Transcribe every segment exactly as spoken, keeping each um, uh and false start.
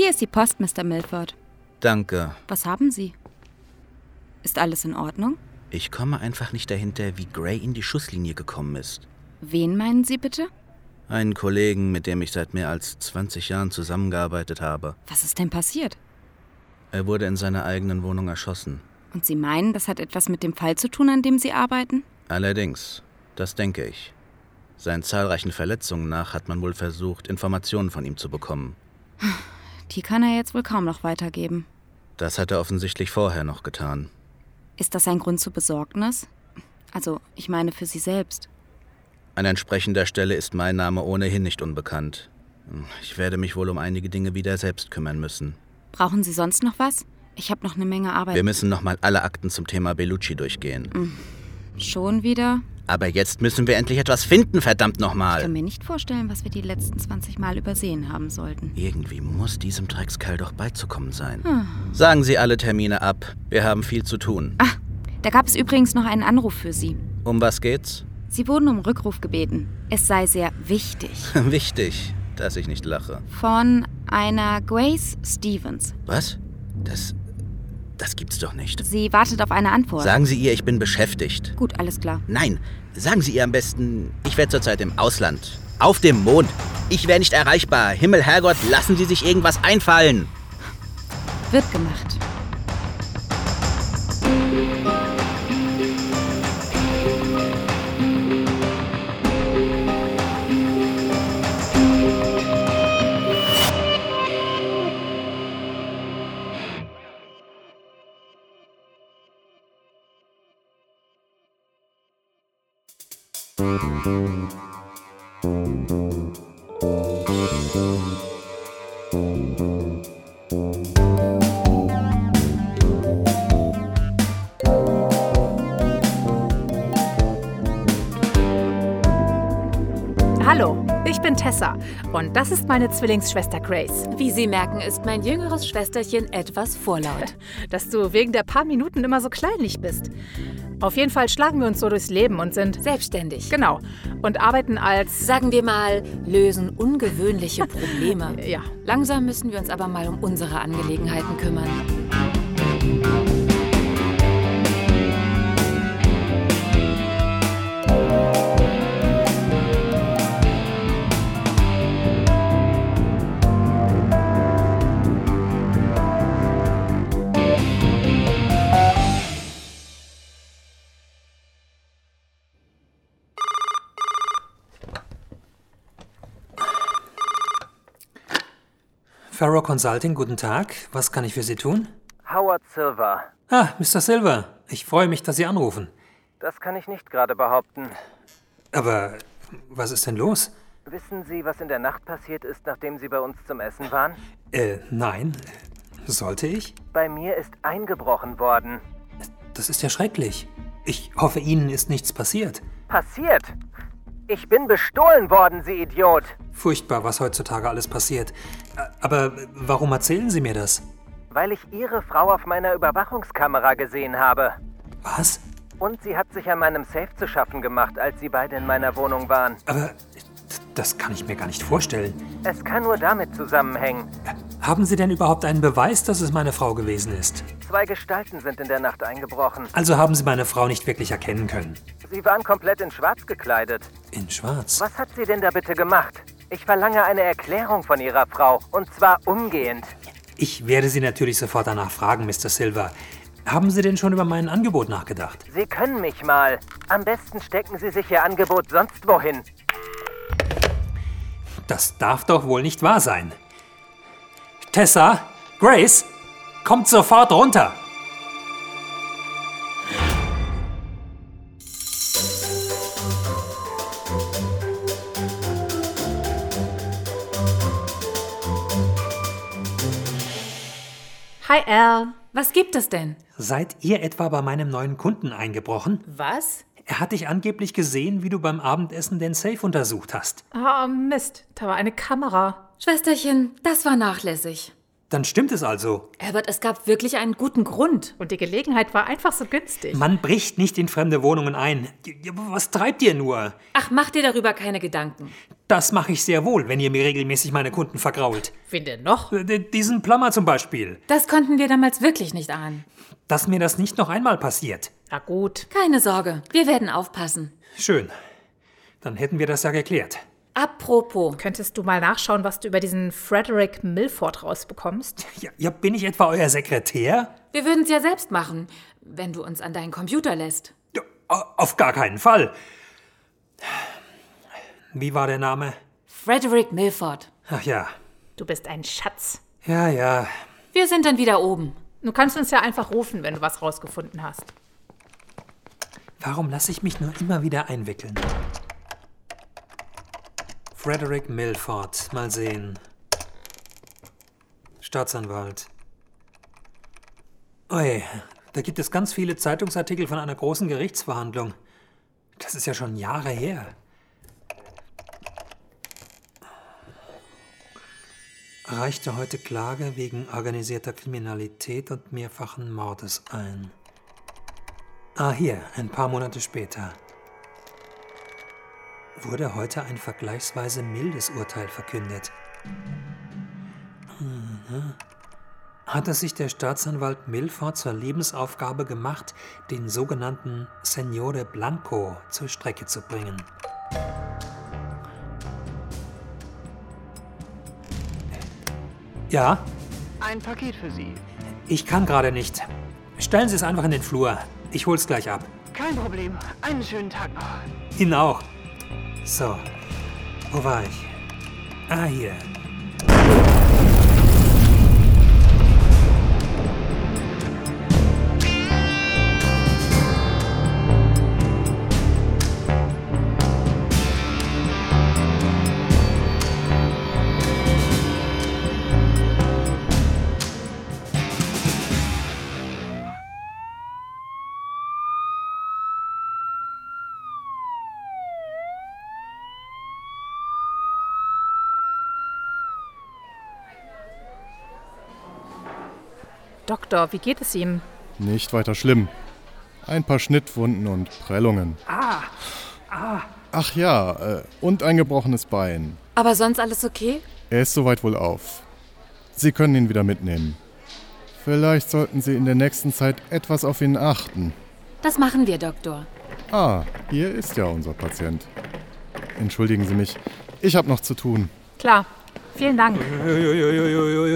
Hier ist die Post, Mister Milford. Danke. Was haben Sie? Ist alles in Ordnung? Ich komme einfach nicht dahinter, wie Gray in die Schusslinie gekommen ist. Wen meinen Sie bitte? Einen Kollegen, mit dem ich seit mehr als zwanzig Jahren zusammengearbeitet habe. Was ist denn passiert? Er wurde in seiner eigenen Wohnung erschossen. Und Sie meinen, das hat etwas mit dem Fall zu tun, an dem Sie arbeiten? Allerdings, das denke ich. Seinen zahlreichen Verletzungen nach hat man wohl versucht, Informationen von ihm zu bekommen. Die kann er jetzt wohl kaum noch weitergeben. Das hat er offensichtlich vorher noch getan. Ist das ein Grund zur Besorgnis? Also, ich meine für Sie selbst. An entsprechender Stelle ist mein Name ohnehin nicht unbekannt. Ich werde mich wohl um einige Dinge wieder selbst kümmern müssen. Brauchen Sie sonst noch was? Ich habe noch eine Menge Arbeit. Wir müssen nochmal alle Akten zum Thema Bellucci durchgehen. Schon wieder? Aber jetzt müssen wir endlich etwas finden, verdammt Ich nochmal. kann mir nicht vorstellen, was wir die letzten zwanzig Mal übersehen haben sollten. Irgendwie muss diesem Dreckskerl doch beizukommen sein. Hm. Sagen Sie alle Termine ab. Wir haben viel zu tun. Ach, da gab es übrigens noch einen Anruf für Sie. Um was geht's? Sie wurden um Rückruf gebeten. Es sei sehr wichtig. Wichtig, dass ich nicht lache. Von einer Grace Stevens. Was? Das... das gibt's doch nicht. Sie wartet auf eine Antwort. Sagen Sie ihr, ich bin beschäftigt. Gut, alles klar. Nein, sagen Sie ihr am besten, ich wäre zurzeit im Ausland. Auf dem Mond. Ich wäre nicht erreichbar. Himmel, Herrgott, lassen Sie sich irgendwas einfallen. Wird gemacht. Hallo, ich bin Tessa und das ist meine Zwillingsschwester Grace. Wie Sie merken, ist mein jüngeres Schwesterchen etwas vorlaut. Dass du wegen der paar Minuten immer so kleinlich bist. Auf jeden Fall schlagen wir uns so durchs Leben und sind Selbstständig. Genau. Und arbeiten als, Sagen wir mal, lösen ungewöhnliche Probleme. ja. Langsam müssen wir uns aber mal um unsere Angelegenheiten kümmern. Farrow Consulting, guten Tag. Was kann ich für Sie tun? Howard Silver. Ah, Mister Silver. Ich freue mich, dass Sie anrufen. Das kann ich nicht gerade behaupten. Aber was ist denn los? Wissen Sie, was in der Nacht passiert ist, nachdem Sie bei uns zum Essen waren? Äh, nein. Sollte ich? Bei mir ist eingebrochen worden. Das ist ja schrecklich. Ich hoffe, Ihnen ist nichts passiert. Passiert? Ich bin bestohlen worden, Sie Idiot! Furchtbar, was heutzutage alles passiert. Aber warum erzählen Sie mir das? Weil ich Ihre Frau auf meiner Überwachungskamera gesehen habe. Was? Und sie hat sich an meinem Safe zu schaffen gemacht, als Sie beide in meiner Wohnung waren. Aber das kann ich mir gar nicht vorstellen. Es kann nur damit zusammenhängen. Haben Sie denn überhaupt einen Beweis, dass es meine Frau gewesen ist? Zwei Gestalten sind in der Nacht eingebrochen. Also haben Sie meine Frau nicht wirklich erkennen können? Sie waren komplett in Schwarz gekleidet. In Schwarz? Was hat sie denn da bitte gemacht? Ich verlange eine Erklärung von Ihrer Frau, und zwar umgehend. Ich werde Sie natürlich sofort danach fragen, Mister Silver. Haben Sie denn schon über mein Angebot nachgedacht? Sie können mich mal. Am besten stecken Sie sich Ihr Angebot sonst wohin. Das darf doch wohl nicht wahr sein. Tessa, Grace, kommt sofort runter. Hi Al. Was gibt es denn? Seid ihr etwa bei meinem neuen Kunden eingebrochen? Was? Er hat dich angeblich gesehen, wie du beim Abendessen den Safe untersucht hast. Ah, Mist, da war eine Kamera. Schwesterchen, das war nachlässig. Dann stimmt es also. Albert, es gab wirklich einen guten Grund. Und die Gelegenheit war einfach so günstig. Man bricht nicht in fremde Wohnungen ein. Ja, was treibt ihr nur? Ach, mach dir darüber keine Gedanken. Das mache ich sehr wohl, wenn ihr mir regelmäßig meine Kunden vergrault. Wen denn noch? D- Diesen Plumber zum Beispiel. Das konnten wir damals wirklich nicht ahnen. Dass mir das nicht noch einmal passiert. Na gut. Keine Sorge, wir werden aufpassen. Schön. Dann hätten wir das ja geklärt. Apropos, Könntest du mal nachschauen, was du über diesen Frederick Milford rausbekommst? Ja, ja, bin ich etwa euer Sekretär? wir würden es ja selbst machen, wenn du uns an deinen Computer lässt. Ja, auf gar keinen Fall. Wie war der Name? Frederick Milford. Ach ja. Du bist ein Schatz. Ja, ja. Wir sind dann wieder oben. Du kannst uns ja einfach rufen, wenn du was rausgefunden hast. Warum lasse ich mich nur immer wieder einwickeln? Frederick Milford. Mal sehen. Staatsanwalt. Ui, da gibt es ganz viele Zeitungsartikel von einer großen Gerichtsverhandlung. Das ist ja schon Jahre her. Reichte heute Klage wegen organisierter Kriminalität und mehrfachen Mordes ein. Ah, hier, ein paar Monate später. Wurde heute ein vergleichsweise mildes Urteil verkündet. Mhm. Hatte sich der Staatsanwalt Milford zur Lebensaufgabe gemacht, den sogenannten Signore Blanco zur Strecke zu bringen. Ja? Ein Paket für Sie. Ich kann gerade nicht. Stellen Sie es einfach in den Flur. Ich hol's gleich ab. Kein Problem. Einen schönen Tag noch. Ihnen auch. So, wo war ich? Ah, hier. Doktor, wie geht es ihm? Nicht weiter schlimm. Ein paar Schnittwunden und Prellungen. Ah, ah. Ach ja, äh, und ein gebrochenes Bein. Aber sonst alles okay? Er ist soweit wohl auf. Sie können ihn wieder mitnehmen. Vielleicht sollten Sie in der nächsten Zeit etwas auf ihn achten. Das machen wir, Doktor. Ah, hier ist ja unser Patient. Entschuldigen Sie mich, ich habe noch zu tun. Klar. Vielen Dank. Uiuiuiui.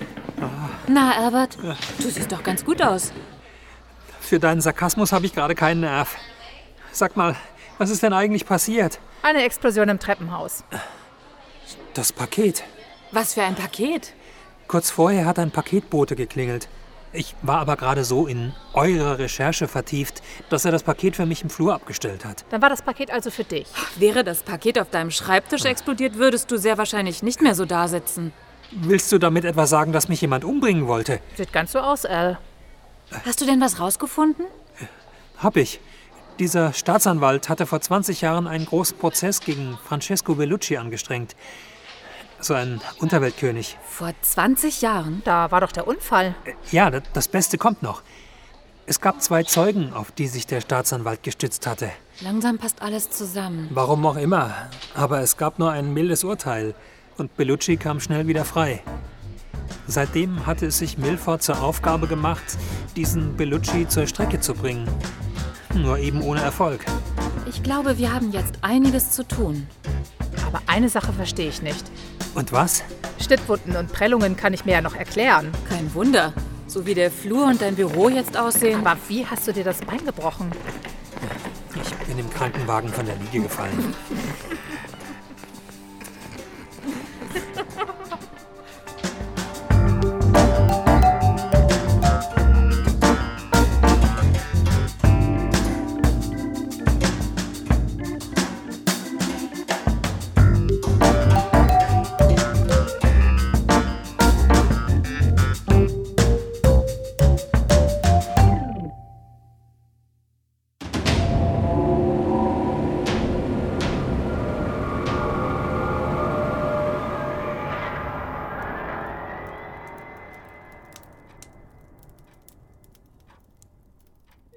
Na, Albert, du siehst doch ganz gut aus. Für deinen Sarkasmus habe ich gerade keinen Nerv. Sag mal, was ist denn eigentlich passiert? Eine Explosion im Treppenhaus. Das Paket. Was für ein Paket. Kurz vorher hat ein Paketbote geklingelt. Ich war aber gerade so in eure Recherche vertieft, dass er das Paket für mich im Flur abgestellt hat. Dann war das Paket also für dich. Wäre das Paket auf deinem Schreibtisch explodiert, würdest du sehr wahrscheinlich nicht mehr so dasitzen. Willst du damit etwa sagen, dass mich jemand umbringen wollte? Sieht ganz so aus, Al. Hast du denn was rausgefunden? Hab ich. Dieser Staatsanwalt hatte vor zwanzig Jahren einen großen Prozess gegen Francesco Bellucci angestrengt. So ein Unterweltkönig. Vor zwanzig Jahren? Da war doch der Unfall. Ja, das- das Beste kommt noch. Es gab zwei Zeugen, auf die sich der Staatsanwalt gestützt hatte. Langsam passt alles zusammen. Warum auch immer. Aber es gab nur ein mildes Urteil. Und Bellucci kam schnell wieder frei. Seitdem hatte es sich Milford zur Aufgabe gemacht, diesen Bellucci zur Strecke zu bringen. Nur eben ohne Erfolg. Ich glaube, wir haben jetzt einiges zu tun. Aber eine Sache verstehe ich nicht. Und was? Schnittwunden und Prellungen kann ich mir ja noch erklären. Kein Wunder. So wie der Flur und dein Büro jetzt aussehen. Aber wie hast du dir das Bein gebrochen? Ich bin im Krankenwagen von der Liege gefallen.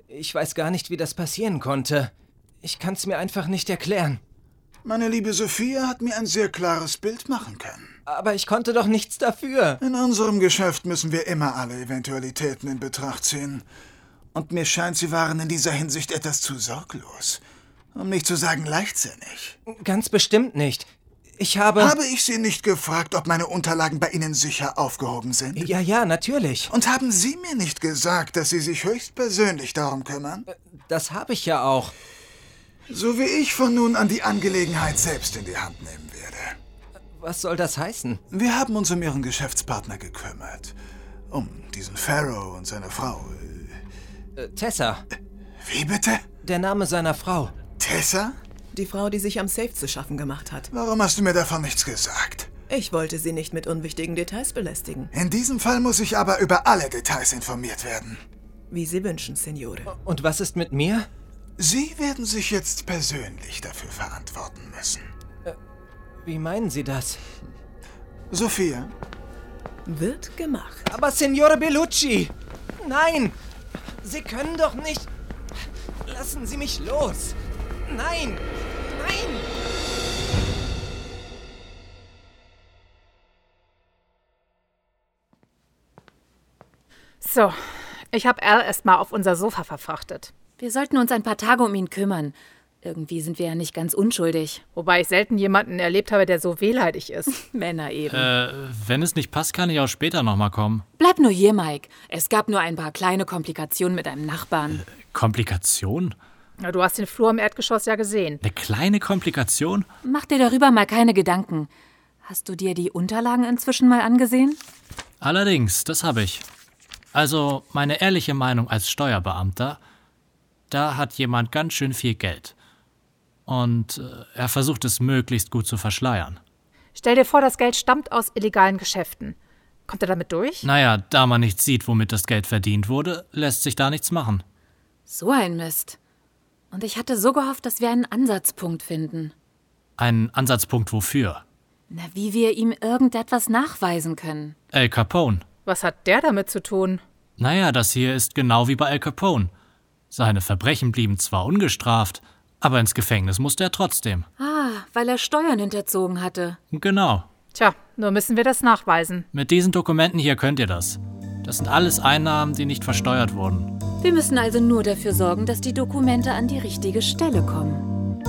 Ich weiß gar nicht, wie das passieren konnte. Ich kann's mir einfach nicht erklären. Meine liebe Sophia hat mir ein sehr klares Bild machen können. Aber ich konnte doch nichts dafür. In unserem Geschäft müssen wir immer alle Eventualitäten in Betracht ziehen. Und mir scheint, Sie waren in dieser Hinsicht etwas zu sorglos. Um nicht zu sagen leichtsinnig. Ganz bestimmt nicht. Ich habe... Habe ich Sie nicht gefragt, ob meine Unterlagen bei Ihnen sicher aufgehoben sind? Ja, ja, natürlich. Und haben Sie mir nicht gesagt, dass Sie sich höchstpersönlich darum kümmern? Das habe ich ja auch. So wie ich von nun an die Angelegenheit selbst in die Hand nehmen werde. Was soll das heißen? Wir haben uns um Ihren Geschäftspartner gekümmert. Um diesen Pharaoh und seine Frau. Äh, Tessa. Wie bitte? Der Name seiner Frau. Tessa? Die Frau, die sich am Safe zu schaffen gemacht hat. Warum hast du mir davon nichts gesagt? Ich wollte sie nicht mit unwichtigen Details belästigen. In diesem Fall muss ich aber über alle Details informiert werden. Wie Sie wünschen, Signore. Und was ist mit mir? Sie werden sich jetzt persönlich dafür verantworten müssen. Äh, wie meinen Sie das? Sophia? Wird gemacht. Aber Signore Bellucci! Nein! Sie können doch nicht... Lassen Sie mich los! Nein! Nein! So, ich habe Al erstmal auf unser Sofa verfrachtet. Wir sollten uns ein paar Tage um ihn kümmern. Irgendwie sind wir ja nicht ganz unschuldig. Wobei ich selten jemanden erlebt habe, der so wehleidig ist. Männer eben. Äh, wenn es nicht passt, kann ich auch später nochmal kommen. Bleib nur hier, Mike. Es gab nur ein paar kleine Komplikationen mit einem Nachbarn. Äh, Komplikation? Na, du hast den Flur im Erdgeschoss ja gesehen. Eine kleine Komplikation? Mach dir darüber mal keine Gedanken. Hast du dir die Unterlagen inzwischen mal angesehen? Allerdings, das habe ich. Also, meine ehrliche Meinung als Steuerbeamter, da hat jemand ganz schön viel Geld. Und äh, er versucht es möglichst gut zu verschleiern. Stell dir vor, das Geld stammt aus illegalen Geschäften. Kommt er damit durch? Naja, da man nicht sieht, womit das Geld verdient wurde, lässt sich da nichts machen. So ein Mist. Und ich hatte so gehofft, dass wir einen Ansatzpunkt finden. Einen Ansatzpunkt wofür? Na, wie wir ihm irgendetwas nachweisen können. Al Capone. Was hat der damit zu tun? Naja, das hier ist genau wie bei Al Capone. Seine Verbrechen blieben zwar ungestraft, aber ins Gefängnis musste er trotzdem. Ah, weil er Steuern hinterzogen hatte. Genau. Tja, nur müssen wir das nachweisen. Mit diesen Dokumenten hier könnt ihr das. Das sind alles Einnahmen, die nicht versteuert wurden. Wir müssen also nur dafür sorgen, dass die Dokumente an die richtige Stelle kommen.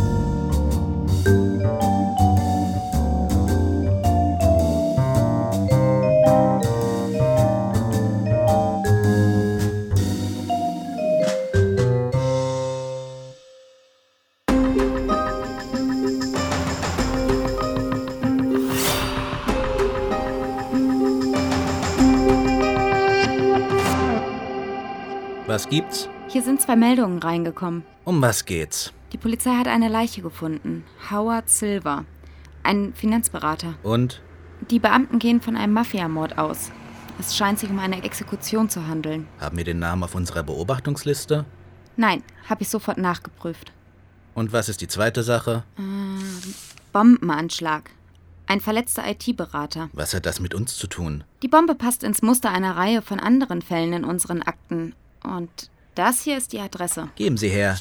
Was gibt's? Hier sind zwei Meldungen reingekommen. Um was geht's? Die Polizei hat eine Leiche gefunden. Howard Silver. Ein Finanzberater. Und? Die Beamten gehen von einem Mafiamord aus. Es scheint sich um eine Exekution zu handeln. Haben wir den Namen auf unserer Beobachtungsliste? Nein, habe ich sofort nachgeprüft. Und was ist die zweite Sache? Äh, Bombenanschlag. Ein verletzter I T-Berater. Was hat das mit uns zu tun? Die Bombe passt ins Muster einer Reihe von anderen Fällen in unseren Akten. Und das hier ist die Adresse. Geben Sie her.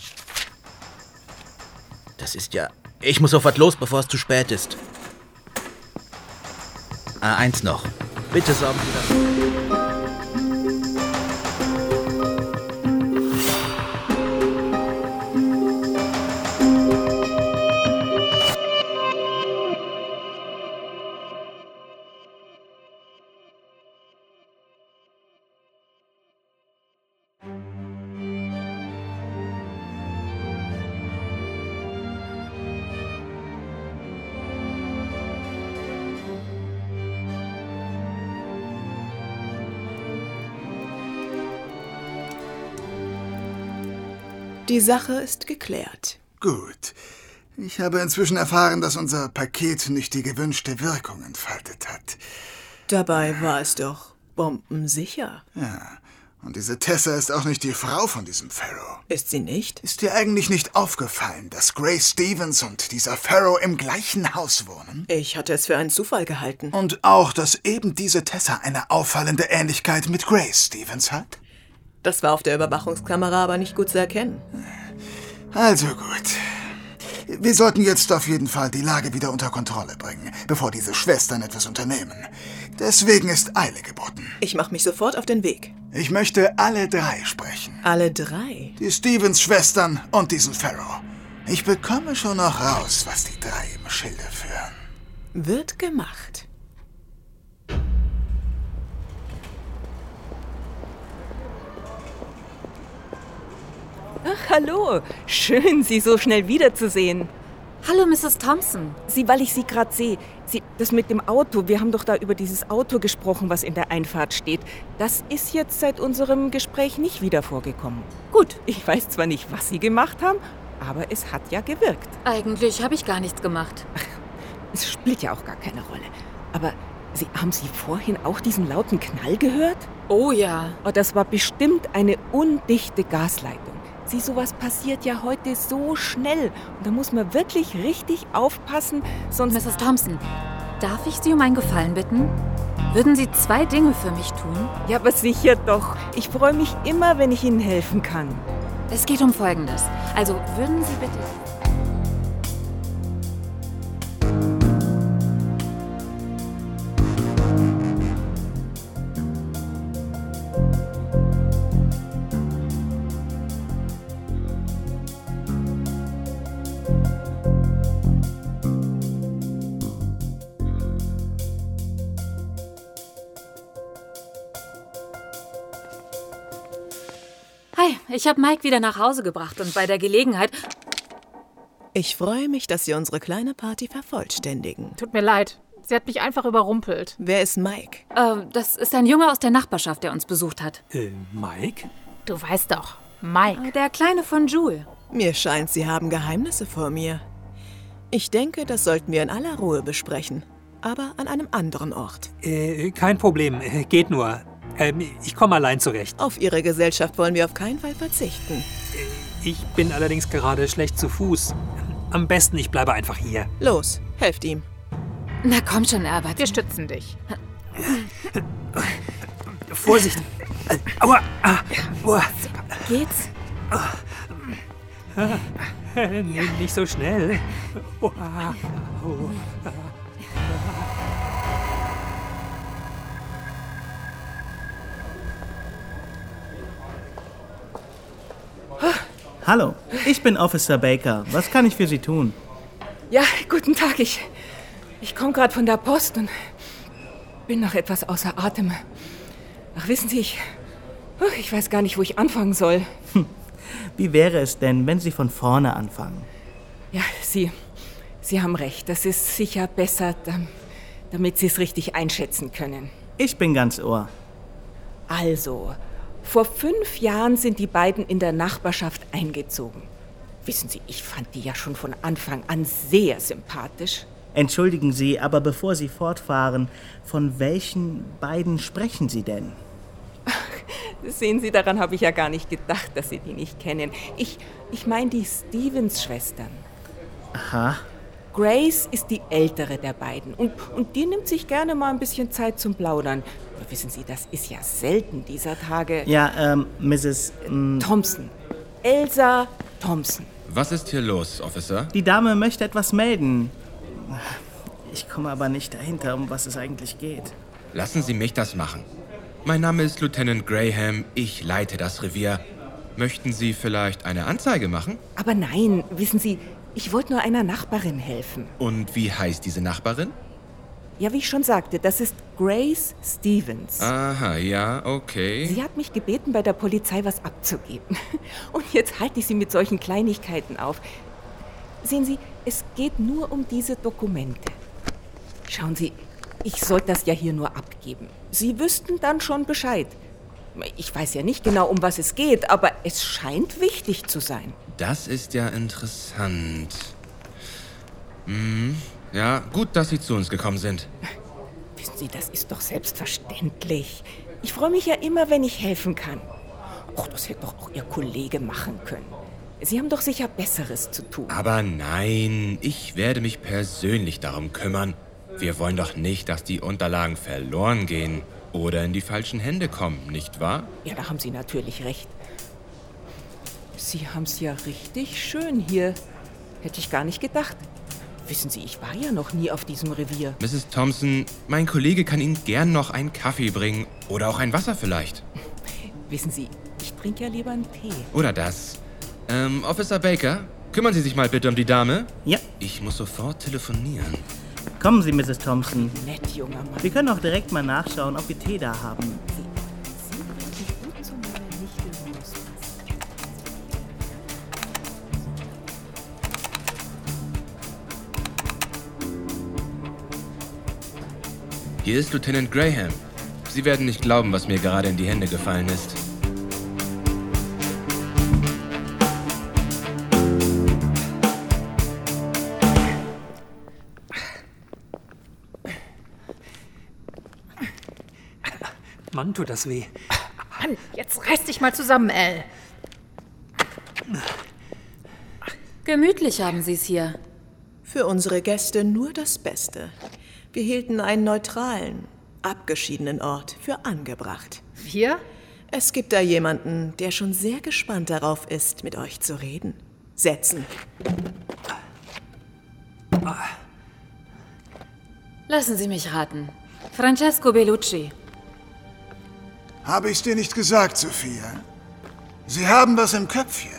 Das ist ja... Ich muss sofort los, bevor es zu spät ist. Ah, eins noch. Bitte sorgen Sie dafür. Die Sache ist geklärt. Gut. Ich habe inzwischen erfahren, dass unser Paket nicht die gewünschte Wirkung entfaltet hat. Dabei war es doch bombensicher. Ja, und diese Tessa ist auch nicht die Frau von diesem Pharaoh. Ist sie nicht? Ist dir eigentlich nicht aufgefallen, dass Grace Stevens und dieser Pharaoh im gleichen Haus wohnen? Ich hatte es für einen Zufall gehalten. Und auch, dass eben diese Tessa eine auffallende Ähnlichkeit mit Grace Stevens hat? Das war auf der Überwachungskamera aber nicht gut zu erkennen. Also gut. Wir sollten jetzt auf jeden Fall die Lage wieder unter Kontrolle bringen, bevor diese Schwestern etwas unternehmen. Deswegen ist Eile geboten. Ich mache mich sofort auf den Weg. Ich möchte alle drei sprechen. Alle drei? Die Stevens-Schwestern und diesen Pharaoh. Ich bekomme schon noch raus, was die drei im Schilde führen. Wird gemacht. Ach, hallo. Schön, Sie so schnell wiederzusehen. Hallo, Misses Thompson. Sie, weil ich Sie gerade sehe. Sie, das mit dem Auto, wir haben doch da über dieses Auto gesprochen, was in der Einfahrt steht. Das ist jetzt seit unserem Gespräch nicht wieder vorgekommen. Gut, ich weiß zwar nicht, was Sie gemacht haben, aber es hat ja gewirkt. Eigentlich habe ich gar nichts gemacht. Ach, es spielt ja auch gar keine Rolle. Aber Sie, haben Sie vorhin auch diesen lauten Knall gehört? Oh ja. Oh, das war bestimmt eine undichte Gasleitung. Sieh, sowas passiert ja heute so schnell. Und da muss man wirklich richtig aufpassen, sonst... Misses Thompson, darf ich Sie um einen Gefallen bitten? Würden Sie zwei Dinge für mich tun? Ja, aber sicher doch. Ich freue mich immer, wenn ich Ihnen helfen kann. Es geht um Folgendes. Also, würden Sie bitte... Hi, ich habe Mike wieder nach Hause gebracht und bei der Gelegenheit... Ich freue mich, dass Sie unsere kleine Party vervollständigen. Tut mir leid. Sie hat mich einfach überrumpelt. Wer ist Mike? Äh, das ist ein Junge aus der Nachbarschaft, der uns besucht hat. Äh, Mike? Du weißt doch, Mike. Der Kleine von Jule. Mir scheint, Sie haben Geheimnisse vor mir. Ich denke, das sollten wir in aller Ruhe besprechen. Aber an einem anderen Ort. Äh, kein Problem. Äh, geht nur. Ähm, ich komme allein zurecht. Auf Ihre Gesellschaft wollen wir auf keinen Fall verzichten. Ich bin allerdings gerade schlecht zu Fuß. Am besten, ich bleibe einfach hier. Los, helft ihm. Na komm schon, Albert. Wir stützen dich. Vorsicht. Aua. Aua. Geht's? Nee, nicht so schnell. Hallo, ich bin Officer Baker. Was kann ich für Sie tun? Ja, guten Tag. Ich, ich komme gerade von der Post und bin noch etwas außer Atem. Ach, wissen Sie, ich, ich weiß gar nicht, wo ich anfangen soll. Wie wäre es denn, wenn Sie von vorne anfangen? Ja, Sie, Sie haben recht. Das ist sicher besser, damit Sie es richtig einschätzen können. Ich bin ganz Ohr. Also, vor fünf Jahren sind die beiden in der Nachbarschaft eingezogen. Wissen Sie, ich fand die ja schon von Anfang an sehr sympathisch. Entschuldigen Sie, aber bevor Sie fortfahren, von welchen beiden sprechen Sie denn? Ach, sehen Sie, daran habe ich ja gar nicht gedacht, dass Sie die nicht kennen. Ich, ich meine die Stevens-Schwestern. Aha. Grace ist die ältere der beiden und, und die nimmt sich gerne mal ein bisschen Zeit zum Plaudern. Aber wissen Sie, das ist ja selten dieser Tage. Ja, ähm, Misses Ähm Thompson. Elsa Thompson. Was ist hier los, Officer? Die Dame möchte etwas melden. Ich komme aber nicht dahinter, um was es eigentlich geht. Lassen Sie mich das machen. Mein Name ist Lieutenant Graham. Ich leite das Revier. Möchten Sie vielleicht eine Anzeige machen? Aber nein, wissen Sie, ich wollte nur einer Nachbarin helfen. Und wie heißt diese Nachbarin? Ja, wie ich schon sagte, das ist Grace Stevens. Aha, ja, okay. Sie hat mich gebeten, bei der Polizei was abzugeben. Und jetzt halte ich sie mit solchen Kleinigkeiten auf. Sehen Sie, es geht nur um diese Dokumente. Schauen Sie, ich sollte das ja hier nur abgeben. Sie wüssten dann schon Bescheid. Ich weiß ja nicht genau, um was es geht, aber es scheint wichtig zu sein. Das ist ja interessant. Hm, ja, gut, dass Sie zu uns gekommen sind. Wissen Sie, das ist doch selbstverständlich. Ich freue mich ja immer, wenn ich helfen kann. Och, das hätte doch auch Ihr Kollege machen können. Sie haben doch sicher Besseres zu tun. Aber nein, ich werde mich persönlich darum kümmern. Wir wollen doch nicht, dass die Unterlagen verloren gehen. oder in die falschen Hände kommen, nicht wahr? Ja, da haben Sie natürlich recht. Sie haben es ja richtig schön hier. Hätte ich gar nicht gedacht. Wissen Sie, ich war ja noch nie auf diesem Revier. Misses Thompson, mein Kollege kann Ihnen gern noch einen Kaffee bringen. Oder auch ein Wasser vielleicht. Wissen Sie, ich trinke ja lieber einen Tee. Oder das. Ähm, Officer Baker, kümmern Sie sich mal bitte um die Dame. Ja. Ich muss sofort telefonieren. Kommen Sie, Misses Thompson. Nett, junger Mann. Wir können auch direkt mal nachschauen, ob wir Tee da haben. Hier ist Lieutenant Graham. Sie werden nicht glauben, was mir gerade in die Hände gefallen ist. Mann, tut das weh. Mann, jetzt reiß dich mal zusammen, Elle. Gemütlich haben Sie es hier. Für unsere Gäste nur das Beste. Wir hielten einen neutralen, abgeschiedenen Ort für angebracht. Wir? Es gibt da jemanden, der schon sehr gespannt darauf ist, mit euch zu reden. Setzen. Lassen Sie mich raten. Francesco Bellucci. Habe ich's dir nicht gesagt, Sophia? Sie haben was im Köpfchen.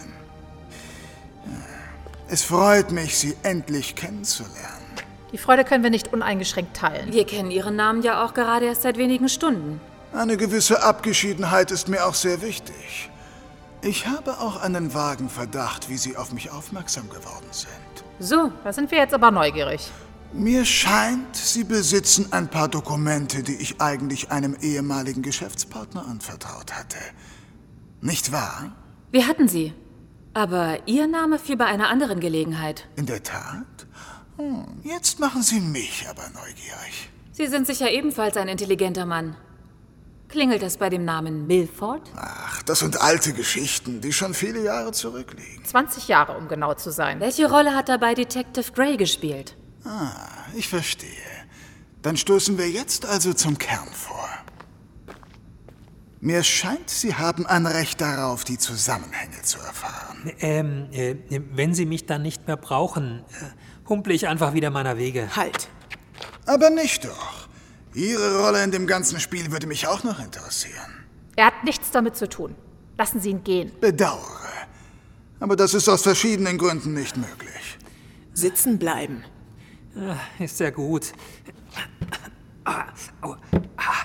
Es freut mich, Sie endlich kennenzulernen. Die Freude können wir nicht uneingeschränkt teilen. Wir kennen Ihren Namen ja auch gerade erst seit wenigen Stunden. Eine gewisse Abgeschiedenheit ist mir auch sehr wichtig. Ich habe auch einen vagen Verdacht, wie Sie auf mich aufmerksam geworden sind. So, da sind wir jetzt aber neugierig. Mir scheint, Sie besitzen ein paar Dokumente, die ich eigentlich einem ehemaligen Geschäftspartner anvertraut hatte. Nicht wahr? Wir hatten sie. Aber Ihr Name fiel bei einer anderen Gelegenheit. In der Tat? Hm, jetzt machen Sie mich aber neugierig. Sie sind sicher ebenfalls ein intelligenter Mann. Klingelt es bei dem Namen Milford? Ach, das sind alte Geschichten, die schon viele Jahre zurückliegen. zwanzig Jahre, um genau zu sein. Welche Rolle hat dabei Detective Gray gespielt? Ah, ich verstehe. Dann stoßen wir jetzt also zum Kern vor. Mir scheint, Sie haben ein Recht darauf, die Zusammenhänge zu erfahren. Ähm, äh, wenn Sie mich dann nicht mehr brauchen, äh, humple ich einfach wieder meiner Wege. Halt. Aber nicht doch. Ihre Rolle in dem ganzen Spiel würde mich auch noch interessieren. Er hat nichts damit zu tun. Lassen Sie ihn gehen. Bedauere. Aber das ist aus verschiedenen Gründen nicht möglich. Sitzen bleiben. Äh, ist sehr gut. Ah, oh, ah.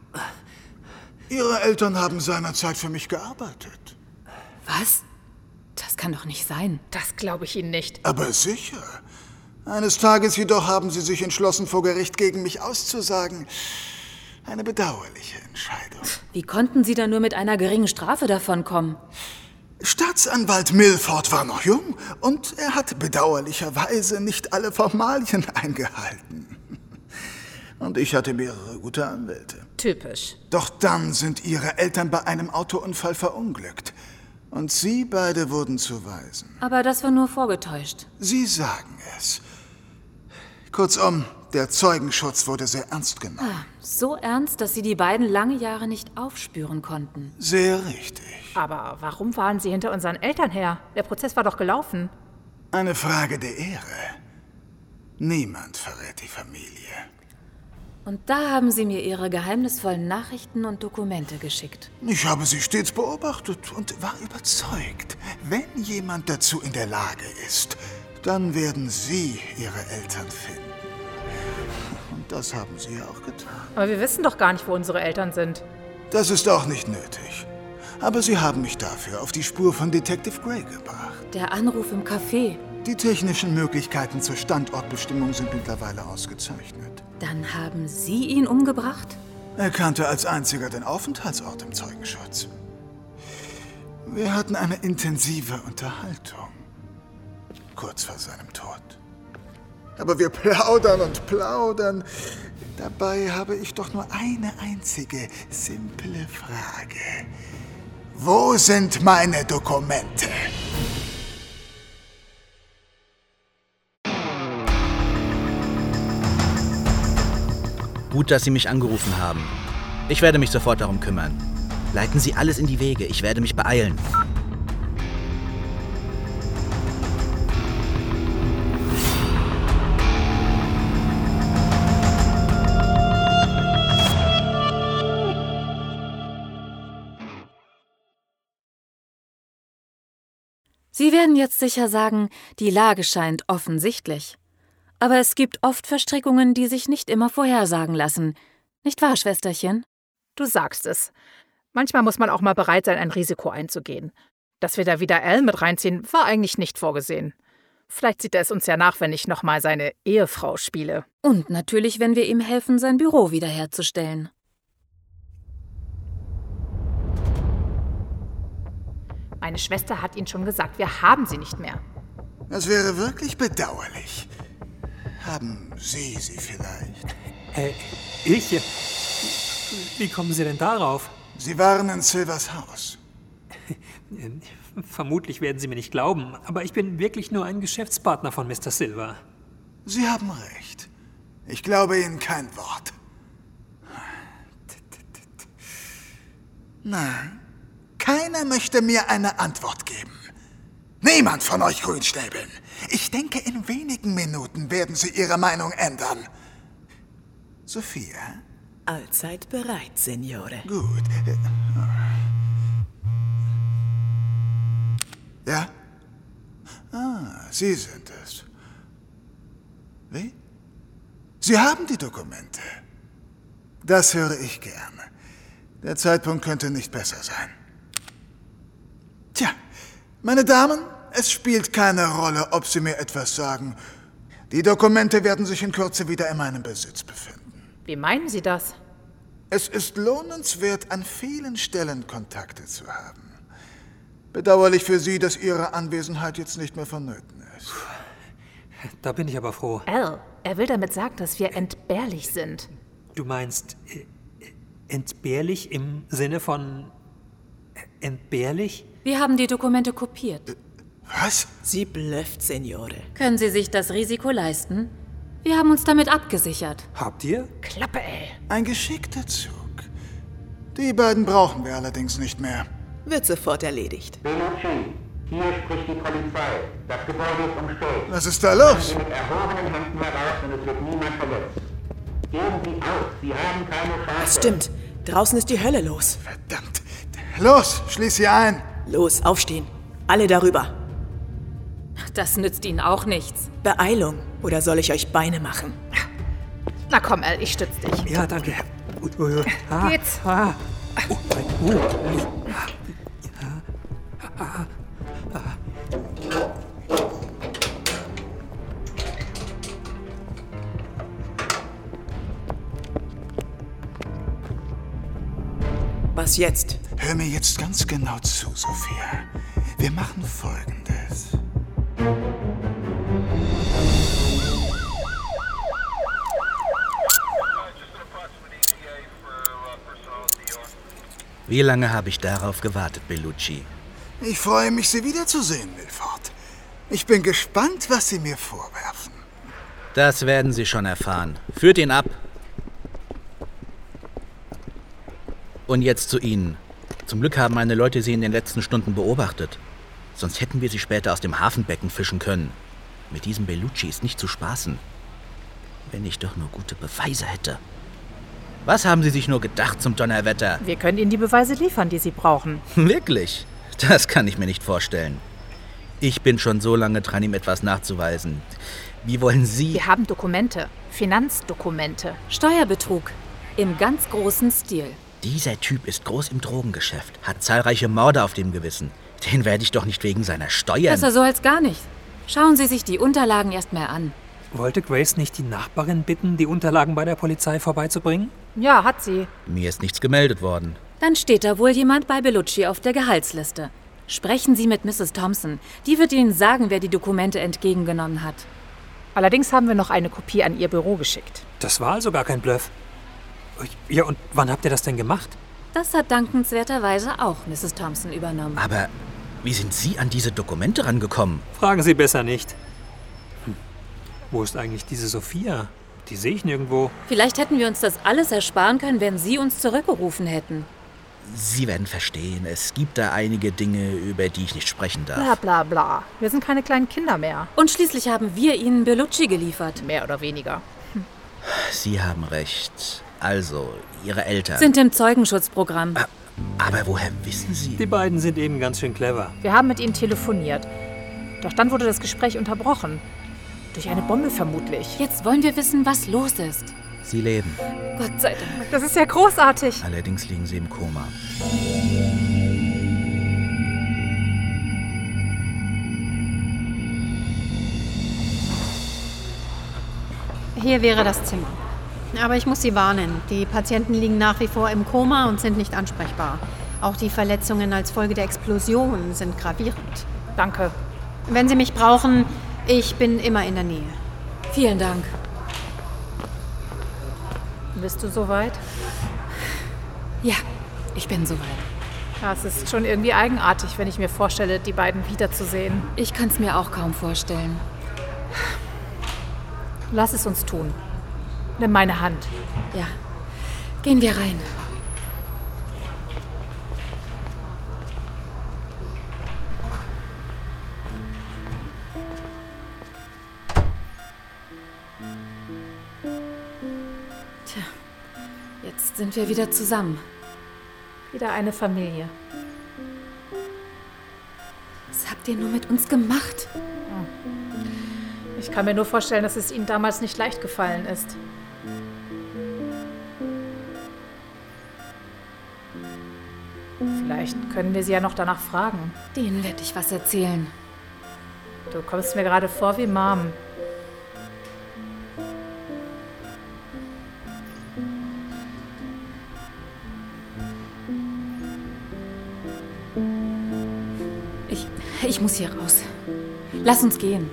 Ihre Eltern haben seinerzeit für mich gearbeitet. Was? Das kann doch nicht sein. Das glaube ich Ihnen nicht. Aber sicher. Eines Tages jedoch haben sie sich entschlossen, vor Gericht gegen mich auszusagen. Eine bedauerliche Entscheidung. Wie konnten Sie dann nur mit einer geringen Strafe davonkommen? Staatsanwalt Milford war noch jung und er hat bedauerlicherweise nicht alle Formalien eingehalten. Und ich hatte mehrere gute Anwälte. Typisch. Doch dann sind ihre Eltern bei einem Autounfall verunglückt. Und sie beide wurden zu Waisen. Aber das war nur vorgetäuscht. Sie sagen es. Kurzum, der Zeugenschutz wurde sehr ernst genommen. Ah, so ernst, dass Sie die beiden lange Jahre nicht aufspüren konnten. Sehr richtig. Aber warum waren Sie hinter unseren Eltern her? Der Prozess war doch gelaufen. Eine Frage der Ehre. Niemand verrät die Familie. Und da haben Sie mir Ihre geheimnisvollen Nachrichten und Dokumente geschickt. Ich habe Sie stets beobachtet und war überzeugt, wenn jemand dazu in der Lage ist, dann werden Sie Ihre Eltern finden. Und das haben Sie ja auch getan. Aber wir wissen doch gar nicht, wo unsere Eltern sind. Das ist auch nicht nötig. Aber Sie haben mich dafür auf die Spur von Detective Gray gebracht. Der Anruf im Café. Die technischen Möglichkeiten zur Standortbestimmung sind mittlerweile ausgezeichnet. Dann haben Sie ihn umgebracht? Er kannte als einziger den Aufenthaltsort im Zeugenschutz. Wir hatten eine intensive Unterhaltung. Kurz vor seinem Tod. Aber wir plaudern und plaudern. Dabei habe ich doch nur eine einzige, simple Frage. Wo sind meine Dokumente? Gut, dass Sie mich angerufen haben. Ich werde mich sofort darum kümmern. Leiten Sie alles in die Wege. Ich werde mich beeilen. Sie werden jetzt sicher sagen, die Lage scheint offensichtlich. Aber es gibt oft Verstrickungen, die sich nicht immer vorhersagen lassen. Nicht wahr, Schwesterchen? Du sagst es. Manchmal muss man auch mal bereit sein, ein Risiko einzugehen. Dass wir da wieder Al mit reinziehen, war eigentlich nicht vorgesehen. Vielleicht sieht er es uns ja nach, wenn ich nochmal seine Ehefrau spiele. Und natürlich, wenn wir ihm helfen, sein Büro wiederherzustellen. Meine Schwester hat Ihnen schon gesagt, wir haben sie nicht mehr. Das wäre wirklich bedauerlich. Haben Sie sie vielleicht? Äh, ich? Wie kommen Sie denn darauf? Sie waren in Silvers Haus. Vermutlich werden Sie mir nicht glauben, aber ich bin wirklich nur ein Geschäftspartner von Mister Silver. Sie haben recht. Ich glaube Ihnen kein Wort. Nein. Keiner möchte mir eine Antwort geben. Niemand von euch Grünschnäbeln. Ich denke, in wenigen Minuten werden Sie Ihre Meinung ändern. Sophia? Allzeit bereit, Signore. Gut. Ja? Ah, Sie sind es. Wie? Sie haben die Dokumente. Das höre ich gern. Der Zeitpunkt könnte nicht besser sein. Tja, meine Damen, es spielt keine Rolle, ob Sie mir etwas sagen. Die Dokumente werden sich in Kürze wieder in meinem Besitz befinden. Wie meinen Sie das? Es ist lohnenswert, an vielen Stellen Kontakte zu haben. Bedauerlich für Sie, dass Ihre Anwesenheit jetzt nicht mehr vonnöten ist. Da bin ich aber froh. Al, er will damit sagen, dass wir entbehrlich sind. Du meinst äh, entbehrlich im Sinne von äh, entbehrlich? Wir haben die Dokumente kopiert. Was? Sie blöfft, Signore. Können Sie sich das Risiko leisten? Wir haben uns damit abgesichert. Habt ihr? Klappe, ey. Ein geschickter Zug. Die beiden brauchen wir allerdings nicht mehr. Wird sofort erledigt. Bellucci, hier spricht die Polizei. Das Gebäude ist umstellt. Was ist da los? Sie mit erhobenen Händen heraus und es wird niemand verletzt. Geben Sie auf, Sie haben keine Chance. Das stimmt. Draußen ist die Hölle los. Verdammt. Los, schließ sie ein. Los, aufstehen. Alle darüber. Das nützt Ihnen auch nichts. Beeilung. Oder soll ich euch Beine machen? Na komm, Al, ich stütze dich. Ja, danke. Uh, uh, uh. Ah, Geht's? Ah. Uh, uh. Ah. Ah. Was jetzt? Hör mir jetzt ganz genau zu, Sophia. Wir machen Folgendes. Wie lange habe ich darauf gewartet, Bellucci? Ich freue mich, Sie wiederzusehen, Milford. Ich bin gespannt, was Sie mir vorwerfen. Das werden Sie schon erfahren. Führt ihn ab. Und jetzt zu Ihnen. Zum Glück haben meine Leute Sie in den letzten Stunden beobachtet. Sonst hätten wir Sie später aus dem Hafenbecken fischen können. Mit diesem Bellucci ist nicht zu spaßen. Wenn ich doch nur gute Beweise hätte. Was haben Sie sich nur gedacht zum Donnerwetter? Wir können Ihnen die Beweise liefern, die Sie brauchen. Wirklich? Das kann ich mir nicht vorstellen. Ich bin schon so lange dran, ihm etwas nachzuweisen. Wie wollen Sie... Wir haben Dokumente. Finanzdokumente. Steuerbetrug. Im ganz großen Stil. Dieser Typ ist groß im Drogengeschäft, hat zahlreiche Morde auf dem Gewissen. Den werde ich doch nicht wegen seiner Steuern... Besser so als gar nicht. Schauen Sie sich die Unterlagen erst mal an. Wollte Grace nicht die Nachbarin bitten, die Unterlagen bei der Polizei vorbeizubringen? Ja, hat sie. Mir ist nichts gemeldet worden. Dann steht da wohl jemand bei Bellucci auf der Gehaltsliste. Sprechen Sie mit Misses Thompson. Die wird Ihnen sagen, wer die Dokumente entgegengenommen hat. Allerdings haben wir noch eine Kopie an Ihr Büro geschickt. Das war also gar kein Bluff. Ja, und wann habt ihr das denn gemacht? Das hat dankenswerterweise auch Misses Thompson übernommen. Aber wie sind Sie an diese Dokumente rangekommen? Fragen Sie besser nicht. Hm. Wo ist eigentlich diese Sophia? Die sehe ich nirgendwo. Vielleicht hätten wir uns das alles ersparen können, wenn Sie uns zurückgerufen hätten. Sie werden verstehen, es gibt da einige Dinge, über die ich nicht sprechen darf. Bla bla bla. Wir sind keine kleinen Kinder mehr. Und schließlich haben wir Ihnen Bellucci geliefert. Mehr oder weniger. Hm. Sie haben recht. Also, Ihre Eltern... Sind im Zeugenschutzprogramm. Aber woher wissen Sie? Die beiden sind eben ganz schön clever. Wir haben mit ihnen telefoniert. Doch dann wurde das Gespräch unterbrochen. Durch eine Bombe vermutlich. Jetzt wollen wir wissen, was los ist. Sie leben. Gott sei Dank. Das ist ja großartig. Allerdings liegen Sie im Koma. Hier wäre das Zimmer. Aber ich muss Sie warnen, die Patienten liegen nach wie vor im Koma und sind nicht ansprechbar. Auch die Verletzungen als Folge der Explosion sind gravierend. Danke. Wenn Sie mich brauchen, ich bin immer in der Nähe. Vielen Dank. Bist du soweit? Ja, ich bin soweit. Ja, es ist schon irgendwie eigenartig, wenn ich mir vorstelle, die beiden wiederzusehen. Ich kann es mir auch kaum vorstellen. Lass es uns tun. Nimm meine Hand. Ja, gehen wir rein. Tja, jetzt sind wir wieder zusammen. Wieder eine Familie. Was habt ihr nur mit uns gemacht? Ich kann mir nur vorstellen, dass es Ihnen damals nicht leicht gefallen ist. Vielleicht können wir Sie ja noch danach fragen. Denen werde ich was erzählen. Du kommst mir gerade vor wie Mom. Ich, ich muss hier raus. Lass uns gehen.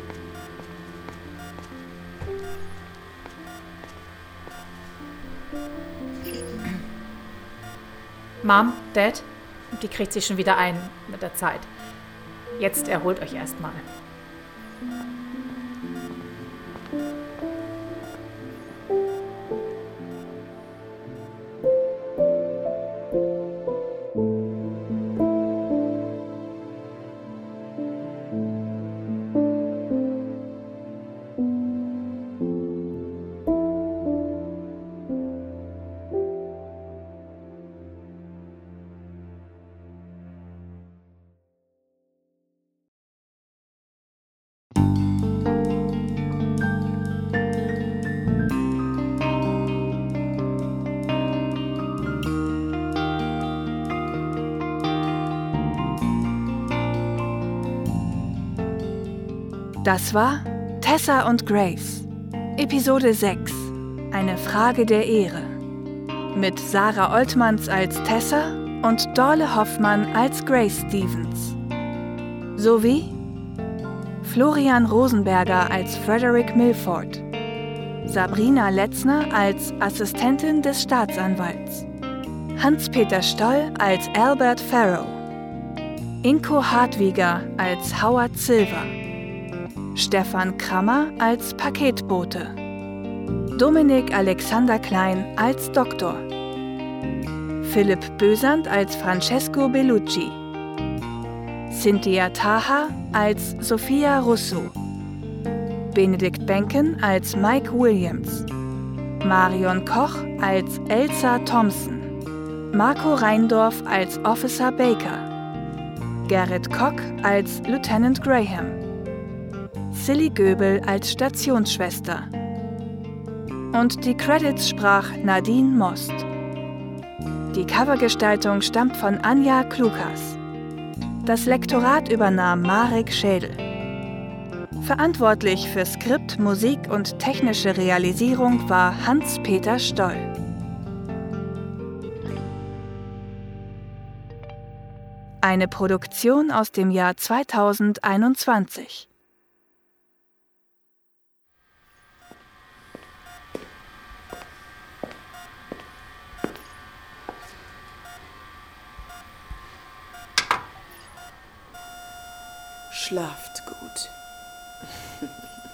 Mom, Dad, die kriegt sich schon wieder ein mit der Zeit. Jetzt erholt euch erstmal. Das war Tessa und Grace, Episode sechs, eine Frage der Ehre. Mit Sarah Oltmanns als Tessa und Dorle Hoffmann als Grace Stevens. Sowie Florian Rosenberger als Frederick Milford, Sabrina Letzner als Assistentin des Staatsanwalts, Hans-Peter Stoll als Albert Farrow, Inko Hartwiger als Howard Silver, Stefan Krammer als Paketbote, Dominik Alexander Klein als Doktor, Philipp Bösand als Francesco Bellucci, Cynthia Taha als Sophia Russo, Benedikt Benken als Mike Williams, Marion Koch als Elsa Thompson, Marco Reindorf als Officer Baker, Gerrit Kock als Lieutenant Graham, Silly Göbel als Stationsschwester. Und die Credits sprach Nadine Most. Die Covergestaltung stammt von Anja Klukas. Das Lektorat übernahm Marek Schädel. Verantwortlich für Skript, Musik und technische Realisierung war Hans-Peter Stoll. Eine Produktion aus dem Jahr zweitausendeinundzwanzig. Schlaft gut.